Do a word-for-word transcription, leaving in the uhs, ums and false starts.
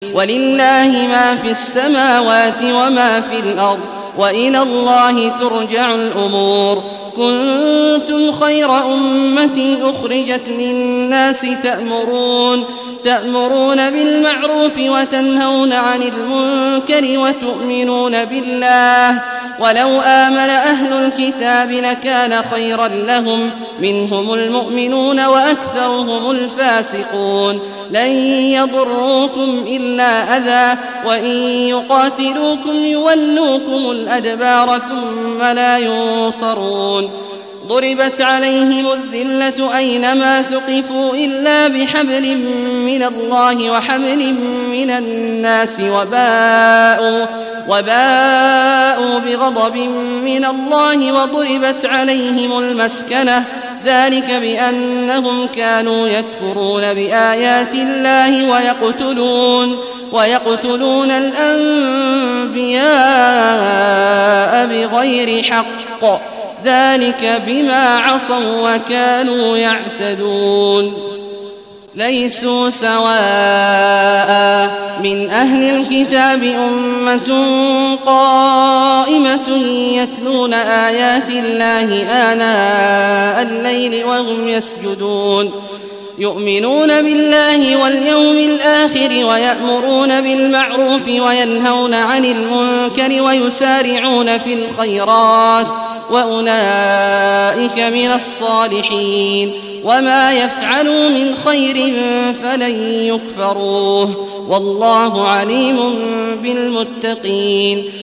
ولله ما في السماوات وما في الأرض وإلى الله ترجع الأمور. كنتم خير أمة أخرجت للناس تأمرون تأمرون بالمعروف وتنهون عن المنكر وتؤمنون بالله. ولو آمن أهل الكتاب لكان خيرا لهم منهم المؤمنون وأكثرهم الفاسقون. لن يضروكم إلا أذى وإن يقاتلوكم يولوكم الأدبار ثم لا ينصرون. ضربت عليهم الذلة أينما ثقفوا إلا بحبل من الله وحبل من الناس وباءوا, وباءوا بغضب من الله وضربت عليهم المسكنة ذلك بأنهم كانوا يكفرون بآيات الله ويقتلون, ويقتلون الأنبياء بغير حق ذلك بما عصوا وكانوا يعتدون. ليسوا سواء من أهل الكتاب أمة قائمة يتلون آيات الله آناء الليل وهم يسجدون يؤمنون بالله واليوم الآخر ويأمرون بالمعروف وينهون عن المنكر ويسارعون في الخيرات وأولئك من الصالحين. وما يفعلوا من خير فلن يكفروه والله عليم بالمتقين.